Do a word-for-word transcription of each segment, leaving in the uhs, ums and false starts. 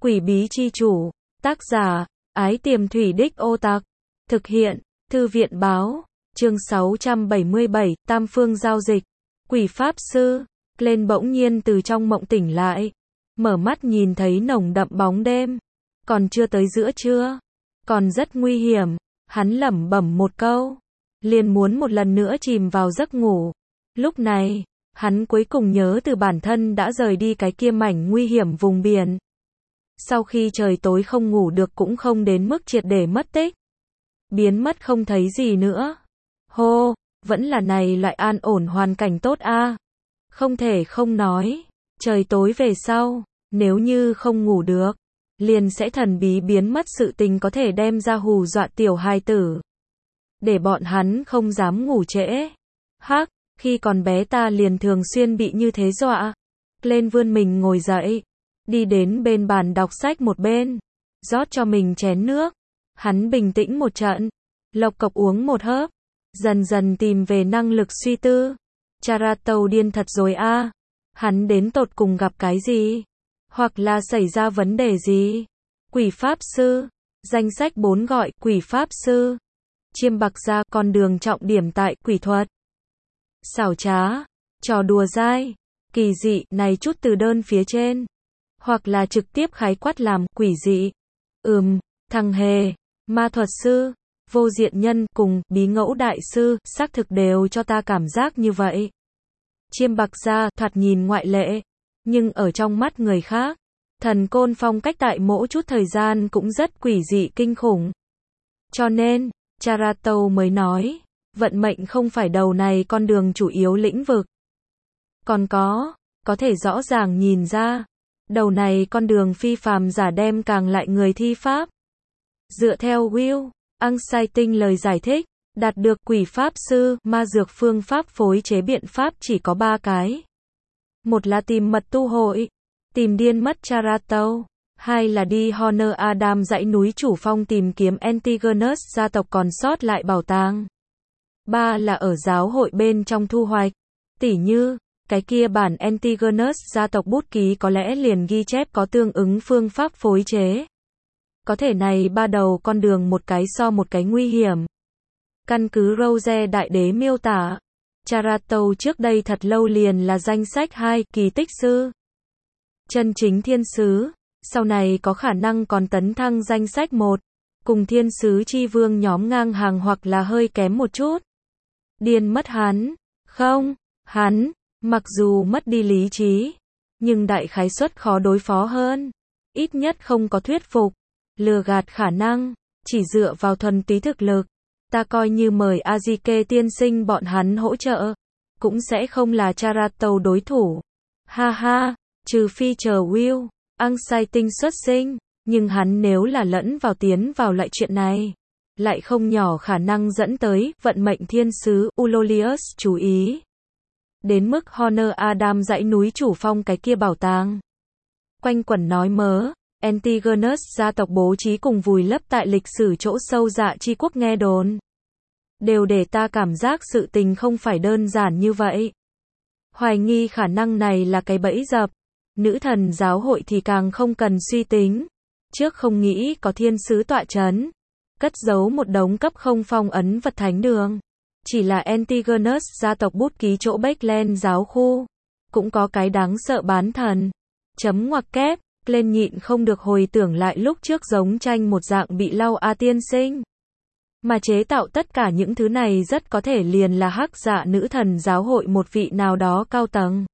Quỷ bí chi chủ, tác giả, Ái Tiềm Thủy Đích Ô Tặc, thực hiện, Thư viện báo, chương sáu trăm bảy mươi bảy, Tam Phương Giao Dịch, Quỷ Pháp Sư, lên bỗng nhiên từ trong mộng tỉnh lại, mở mắt nhìn thấy nồng đậm bóng đêm, còn chưa tới giữa trưa, còn rất nguy hiểm, hắn lẩm bẩm một câu, liền muốn một lần nữa chìm vào giấc ngủ, lúc này, hắn cuối cùng nhớ từ bản thân đã rời đi cái kia mảnh nguy hiểm vùng biển. Sau khi trời tối không ngủ được cũng không đến mức triệt để mất tích. Biến mất không thấy gì nữa. Hô, vẫn là này loại an ổn hoàn cảnh tốt a. Không thể không nói, trời tối về sau, nếu như không ngủ được, liền sẽ thần bí biến mất sự tình có thể đem ra hù dọa tiểu hài tử. Để bọn hắn không dám ngủ trễ. Hắc, khi còn bé ta liền thường xuyên bị như thế dọa. Lên vươn mình ngồi dậy. Đi đến bên bàn đọc sách một bên, rót cho mình chén nước. Hắn bình tĩnh một trận, lộc cộc uống một hớp, dần dần tìm về năng lực suy tư. Charatâu điên thật rồi a. Hắn đến tột cùng gặp cái gì? Hoặc là xảy ra vấn đề gì? Quỷ Pháp Sư, danh sách bốn gọi Quỷ Pháp Sư. Chiêm bạc ra con đường trọng điểm tại quỷ thuật. Xảo trá, trò đùa dai, kỳ dị này chút từ đơn phía trên. Hoặc là trực tiếp khái quát làm quỷ dị. Ừm, thằng hề, ma thuật sư, vô diện nhân cùng bí ngẫu đại sư, xác thực đều cho ta cảm giác như vậy. Chiêm bạc ra thoạt nhìn ngoại lệ, nhưng ở trong mắt người khác, thần côn phong cách tại mỗi chút thời gian cũng rất quỷ dị kinh khủng. Cho nên, Charatâu mới nói, vận mệnh không phải đầu này con đường chủ yếu lĩnh vực. Còn có, có thể rõ ràng nhìn ra, đầu này con đường phi phàm giả đem càng lại người thi pháp. Dựa theo Will, Anxiety lời giải thích, đạt được quỷ pháp sư, ma dược phương pháp phối chế biện pháp chỉ có ba cái. Một là tìm mật tu hội, tìm điên mất Charatâu. Hai là đi Honor Adam dãy núi chủ phong tìm kiếm Antigonus gia tộc còn sót lại bảo tàng. Ba là ở giáo hội bên trong thu hoạch. Tỉ như, cái kia bản Antigonus gia tộc bút ký có lẽ liền ghi chép có tương ứng phương pháp phối chế. Có thể này ba đầu con đường một cái so một cái nguy hiểm. Căn cứ Rose Đại Đế miêu tả, Charatâu trước đây thật lâu liền là danh sách hai kỳ tích sư. Chân chính thiên sứ, sau này có khả năng còn tấn thăng danh sách một, cùng thiên sứ chi vương nhóm ngang hàng hoặc là hơi kém một chút. Điên mất hắn, không, hắn, mặc dù mất đi lý trí, nhưng đại khái suất khó đối phó hơn, ít nhất không có thuyết phục, lừa gạt khả năng, chỉ dựa vào thuần túy thực lực, ta coi như mời Azike tiên sinh bọn hắn hỗ trợ, cũng sẽ không là Charatâu đối thủ. Ha ha, trừ phi chờ Will, Anxiety xuất sinh, nhưng hắn nếu là lẫn vào tiến vào lại chuyện này, lại không nhỏ khả năng dẫn tới vận mệnh thiên sứ Ulolius chú ý. Đến mức Honor Adam dãy núi chủ phong cái kia bảo tàng. Quanh quẩn nói mớ, Antigonus gia tộc bố trí cùng vùi lấp tại lịch sử chỗ sâu dạ chi quốc nghe đồn. Đều để ta cảm giác sự tình không phải đơn giản như vậy. Hoài nghi khả năng này là cái bẫy dập. Nữ thần giáo hội thì càng không cần suy tính. Trước không nghĩ có thiên sứ tọa chấn. Cất giấu một đống cấp không phong ấn vật thánh đường. Chỉ là Antigonus gia tộc bút ký chỗ Backland giáo khu. Cũng có cái đáng sợ bán thần. Chấm ngoặc kép, lên nhịn không được hồi tưởng lại lúc trước giống tranh một dạng bị lau a tiên sinh. Mà chế tạo tất cả những thứ này rất có thể liền là hắc dạ nữ thần giáo hội một vị nào đó cao tầng.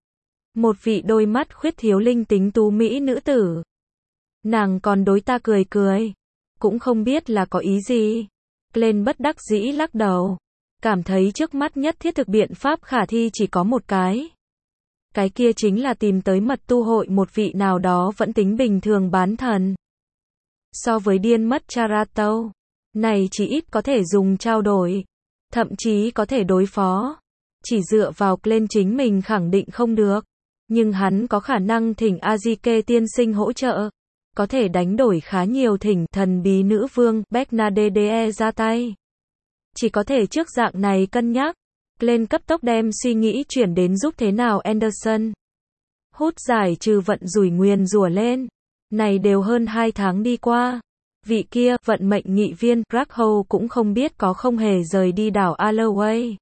Một vị đôi mắt khuyết thiếu linh tính tú mỹ nữ tử. Nàng còn đối ta cười cười. Cũng không biết là có ý gì. Lên bất đắc dĩ lắc đầu. Cảm thấy trước mắt nhất thiết thực biện pháp khả thi chỉ có một cái. Cái kia chính là tìm tới mật tu hội một vị nào đó vẫn tính bình thường bán thần. So với điên mất Charatâu, này chỉ ít có thể dùng trao đổi. Thậm chí có thể đối phó. Chỉ dựa vào lên chính mình khẳng định không được. Nhưng hắn có khả năng thỉnh Azike tiên sinh hỗ trợ. Có thể đánh đổi khá nhiều thỉnh thần bí nữ vương Bernadette ra tay. Chỉ có thể trước dạng này cân nhắc. Lên cấp tốc đem suy nghĩ chuyển đến giúp thế nào Anderson. Hút giải trừ vận rủi nguyền rủa lên. Này đều hơn hai tháng đi qua. Vị kia, vận mệnh nghị viên, Rackhole cũng không biết có không hề rời đi đảo Alloway.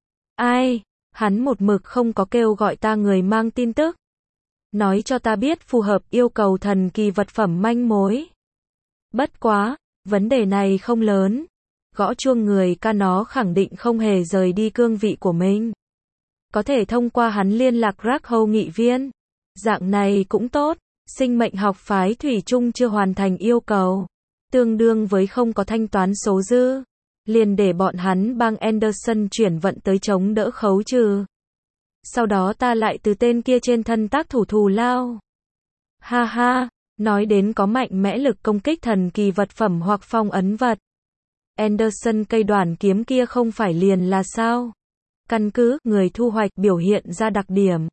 Ai? Hắn một mực không có kêu gọi ta người mang tin tức. Nói cho ta biết phù hợp yêu cầu thần kỳ vật phẩm manh mối. Bất quá, vấn đề này không lớn. Gõ chuông người ca nó khẳng định không hề rời đi cương vị của mình. Có thể thông qua hắn liên lạc Rackhole nghị viên. Dạng này cũng tốt. Sinh mệnh học phái thủy chung chưa hoàn thành yêu cầu. Tương đương với không có thanh toán số dư. Liền để bọn hắn bang Anderson chuyển vận tới chống đỡ khấu trừ. Sau đó ta lại từ tên kia trên thân tác thủ thù lao. Ha ha, nói đến có mạnh mẽ lực công kích thần kỳ vật phẩm hoặc phong ấn vật. Anderson cây đoàn kiếm kia không phải liền là sao? Căn cứ người thu hoạch biểu hiện ra đặc điểm.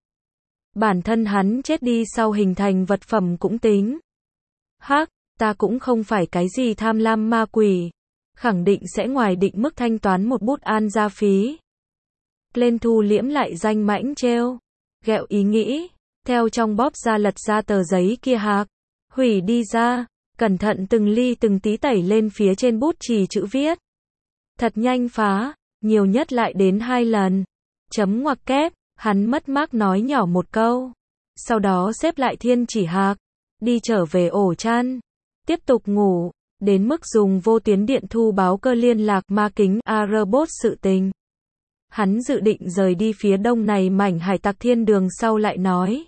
Bản thân hắn chết đi sau hình thành vật phẩm cũng tính. Hắc, ta cũng không phải cái gì tham lam ma quỷ. Khẳng định sẽ ngoài định mức thanh toán một bút an gia phí. Lên thu liễm lại danh mãnh treo. Ghẹo ý nghĩ. Theo trong bóp ra lật ra tờ giấy kia hạc. Hủy đi ra. Cẩn thận từng ly từng tí tẩy lên phía trên bút chì chữ viết. Thật nhanh phá. Nhiều nhất lại đến hai lần. Chấm ngoặc kép. Hắn mất mát nói nhỏ một câu. Sau đó xếp lại thiên chỉ hạc. Đi trở về ổ chăn. Tiếp tục ngủ. Đến mức dùng vô tuyến điện thu báo cơ liên lạc ma kính Aerobots sự tình. Hắn dự định rời đi phía đông này mảnh hải tặc thiên đường sau lại nói.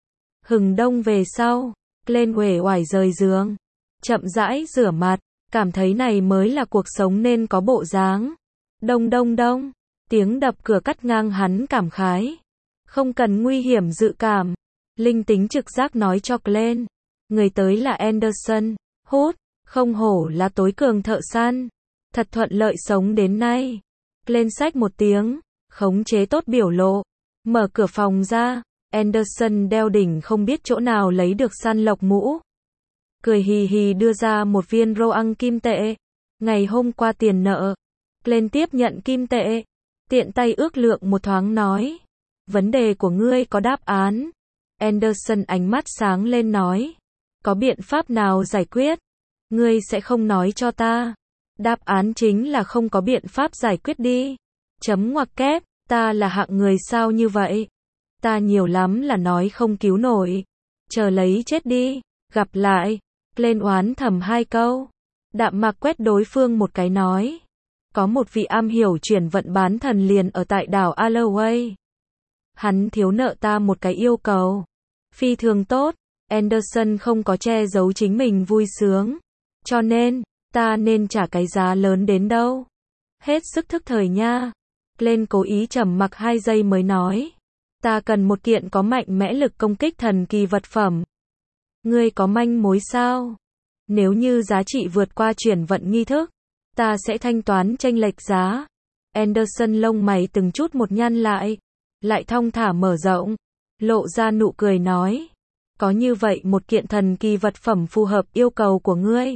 Hừng đông về sau, lên uể oải rời giường. Chậm rãi rửa mặt, cảm thấy này mới là cuộc sống nên có bộ dáng. Đông đông đông, tiếng đập cửa cắt ngang hắn cảm khái. Không cần nguy hiểm dự cảm. Linh tính trực giác nói cho Glenn. Người tới là Anderson, hút. Không hổ là tối cường thợ săn. Thật thuận lợi sống đến nay. Lên sách một tiếng, khống chế tốt biểu lộ. Mở cửa phòng ra, Anderson đeo đỉnh không biết chỗ nào lấy được săn lộc mũ. Cười hì hì đưa ra một viên rô ăn kim tệ. Ngày hôm qua tiền nợ. Lên tiếp nhận kim tệ. Tiện tay ước lượng một thoáng nói. Vấn đề của ngươi có đáp án. Anderson ánh mắt sáng lên nói. Có biện pháp nào giải quyết? Ngươi sẽ không nói cho ta. Đáp án chính là không có biện pháp giải quyết đi. Chấm ngoặc kép, ta là hạng người sao như vậy? Ta nhiều lắm là nói không cứu nổi. Chờ lấy chết đi, gặp lại. Lên oán thầm hai câu. Đạm mạc quét đối phương một cái nói. Có một vị am hiểu chuyển vận bán thần liền ở tại đảo Alloway. Hắn thiếu nợ ta một cái yêu cầu. Phi thường tốt, Anderson không có che giấu chính mình vui sướng. Cho nên, ta nên trả cái giá lớn đến đâu? Hết sức thức thời nha. Lên cố ý trầm mặc hai giây mới nói. Ta cần một kiện có mạnh mẽ lực công kích thần kỳ vật phẩm. Ngươi có manh mối sao? Nếu như giá trị vượt qua chuyển vận nghi thức, ta sẽ thanh toán chênh lệch giá. Anderson lông mày từng chút một nhăn lại. Lại thong thả mở rộng. Lộ ra nụ cười nói. Có như vậy một kiện thần kỳ vật phẩm phù hợp yêu cầu của ngươi.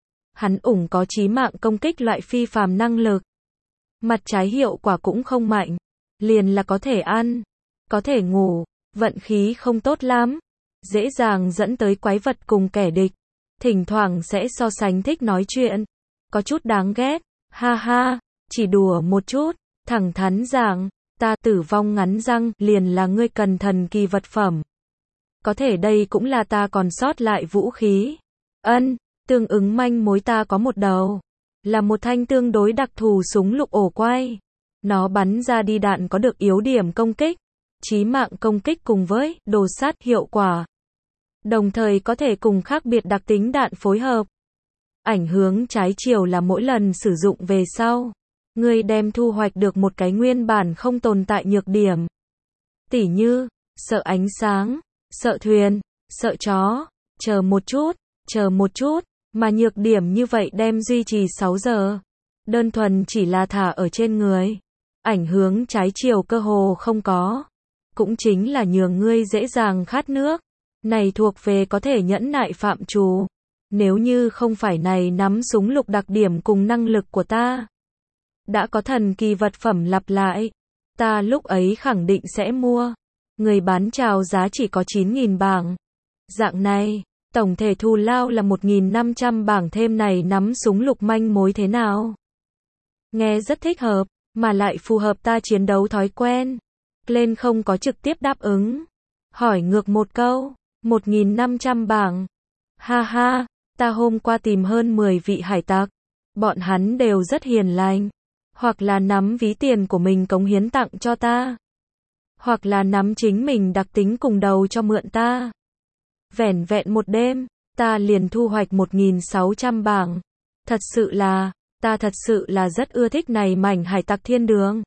Hắn ủng có chí mạng công kích loại phi phàm năng lực. Mặt trái hiệu quả cũng không mạnh. Liền là có thể ăn. Có thể ngủ. Vận khí không tốt lắm. Dễ dàng dẫn tới quái vật cùng kẻ địch. Thỉnh thoảng sẽ so sánh thích nói chuyện. Có chút đáng ghét. Ha ha. Chỉ đùa một chút. Thẳng thắn rằng. Ta tử vong ngắn răng. Liền là ngươi cần thần kỳ vật phẩm. Có thể đây cũng là ta còn sót lại vũ khí. Ân. Tương ứng manh mối ta có một đầu. Là một thanh tương đối đặc thù súng lục ổ quay. Nó bắn ra đi đạn có được yếu điểm công kích. Chí mạng công kích cùng với đồ sát hiệu quả. Đồng thời có thể cùng khác biệt đặc tính đạn phối hợp. Ảnh hướng trái chiều là mỗi lần sử dụng về sau. Ngươi đem thu hoạch được một cái nguyên bản không tồn tại nhược điểm. Tỉ như, sợ ánh sáng, sợ thuyền, sợ chó, chờ một chút, chờ một chút. Mà nhược điểm như vậy đem duy trì sáu giờ. Đơn thuần chỉ là thả ở trên người. Ảnh hướng trái chiều cơ hồ không có. Cũng chính là nhường ngươi dễ dàng khát nước. Này thuộc về có thể nhẫn nại phạm trù. Nếu như không phải này nắm súng lục đặc điểm cùng năng lực của ta. Đã có thần kỳ vật phẩm lặp lại. Ta lúc ấy khẳng định sẽ mua. Người bán chào giá chỉ có chín nghìn bảng. Dạng này, Tổng thể thù lao là một nghìn năm trăm bảng thêm này nắm súng lục manh mối thế nào? Nghe rất thích hợp, mà lại phù hợp ta chiến đấu thói quen. Glenn không có trực tiếp đáp ứng. Hỏi ngược một câu, một nghìn năm trăm bảng. Ha ha, ta hôm qua tìm hơn mười vị hải tặc. Bọn hắn đều rất hiền lành. Hoặc là nắm ví tiền của mình cống hiến tặng cho ta. Hoặc là nắm chính mình đặc tính cùng đầu cho mượn ta. Vẻn vẹn một đêm, ta liền thu hoạch một nghìn sáu trăm bảng. Thật sự là, ta thật sự là rất ưa thích này mảnh hải tặc thiên đường.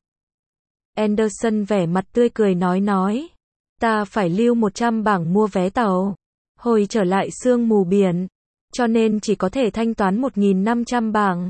Anderson vẻ mặt tươi cười nói nói. Ta phải lưu một trăm bảng mua vé tàu. Hồi trở lại sương mù biển. Cho nên chỉ có thể thanh toán một nghìn năm trăm bảng.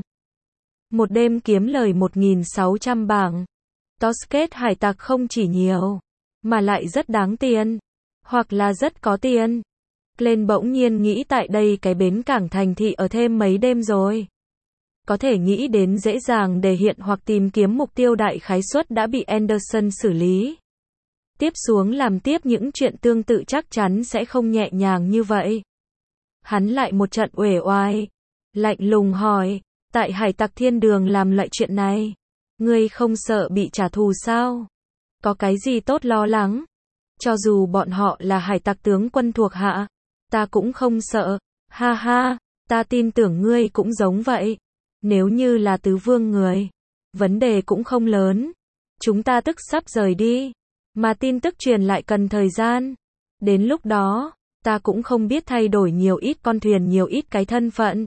Một đêm kiếm lời một nghìn sáu trăm bảng. Tosket hải tặc không chỉ nhiều, mà lại rất đáng tiền. Hoặc là rất có tiền. Glenn bỗng nhiên nghĩ tại đây cái bến cảng thành thị ở thêm mấy đêm rồi. Có thể nghĩ đến dễ dàng để hiện hoặc tìm kiếm mục tiêu đại khái suất đã bị Anderson xử lý. Tiếp xuống làm tiếp những chuyện tương tự chắc chắn sẽ không nhẹ nhàng như vậy. Hắn lại một trận uể oải, lạnh lùng hỏi, tại hải tặc thiên đường làm loại chuyện này, ngươi không sợ bị trả thù sao? Có cái gì tốt lo lắng? Cho dù bọn họ là hải tặc tướng quân thuộc hạ, ta cũng không sợ. Ha ha, ta tin tưởng ngươi cũng giống vậy. Nếu như là tứ vương người, vấn đề cũng không lớn. Chúng ta tức sắp rời đi, mà tin tức truyền lại cần thời gian. Đến lúc đó, ta cũng không biết thay đổi nhiều ít con thuyền nhiều ít cái thân phận.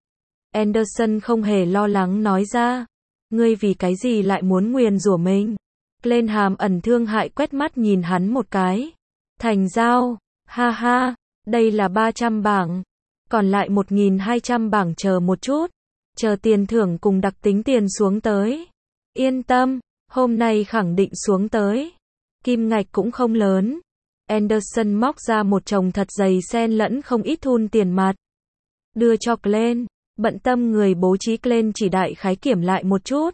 Anderson không hề lo lắng nói ra. Ngươi vì cái gì lại muốn nguyền rủa mình? Glenn hàm ẩn thương hại quét mắt nhìn hắn một cái. Thành giao, ha ha, đây là ba trăm bảng. Còn lại một nghìn hai trăm bảng chờ một chút. Chờ tiền thưởng cùng đặc tính tiền xuống tới. Yên tâm, hôm nay khẳng định xuống tới. Kim ngạch cũng không lớn. Anderson móc ra một chồng thật dày xen lẫn không ít thun tiền mặt. Đưa cho Glenn, bận tâm người bố trí Glenn chỉ đại khái kiểm lại một chút.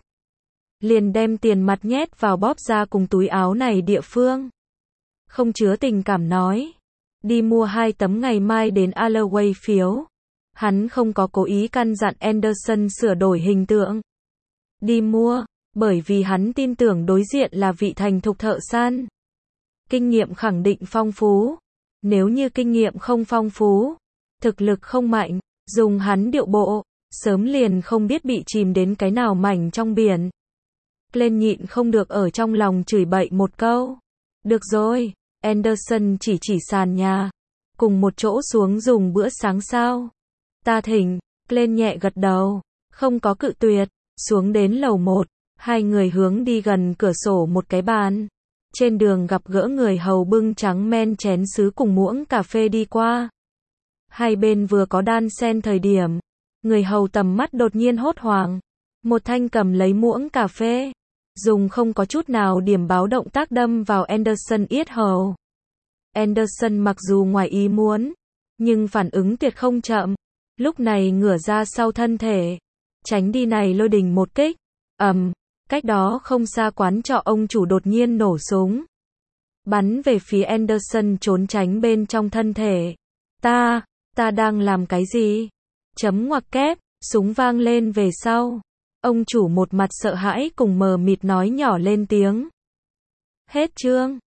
Liền đem tiền mặt nhét vào bóp ra cùng túi áo này địa phương. Không chứa tình cảm nói. Đi mua hai tấm ngày mai đến Alloway phiếu. Hắn không có cố ý căn dặn Anderson sửa đổi hình tượng. Đi mua, bởi vì hắn tin tưởng đối diện là vị thành thục thợ săn. Kinh nghiệm khẳng định phong phú. Nếu như kinh nghiệm không phong phú, thực lực không mạnh, dùng hắn điệu bộ, sớm liền không biết bị chìm đến cái nào mảnh trong biển. Glenn nhịn không được ở trong lòng chửi bậy một câu. Được rồi, Anderson chỉ chỉ sàn nhà. Cùng một chỗ xuống dùng bữa sáng sao? Ta thỉnh, Glenn nhẹ gật đầu, không có cự tuyệt, xuống đến lầu một, hai người hướng đi gần cửa sổ một cái bàn. Trên đường gặp gỡ người hầu bưng trắng men chén sứ cùng muỗng cà phê đi qua. Hai bên vừa có đan xen thời điểm, người hầu tầm mắt đột nhiên hốt hoảng. Một thanh cầm lấy muỗng cà phê, dùng không có chút nào điểm báo động tác đâm vào Anderson yết hầu. Anderson mặc dù ngoài ý muốn, nhưng phản ứng tuyệt không chậm. Lúc này ngửa ra sau thân thể, tránh đi này lôi đình một kích. Ầm, um, cách đó không xa quán trọ ông chủ đột nhiên nổ súng. Bắn về phía Anderson trốn tránh bên trong thân thể. Ta, ta đang làm cái gì? Chấm ngoặc kép, súng vang lên về sau. Ông chủ một mặt sợ hãi cùng mờ mịt nói nhỏ lên tiếng. Hết chương.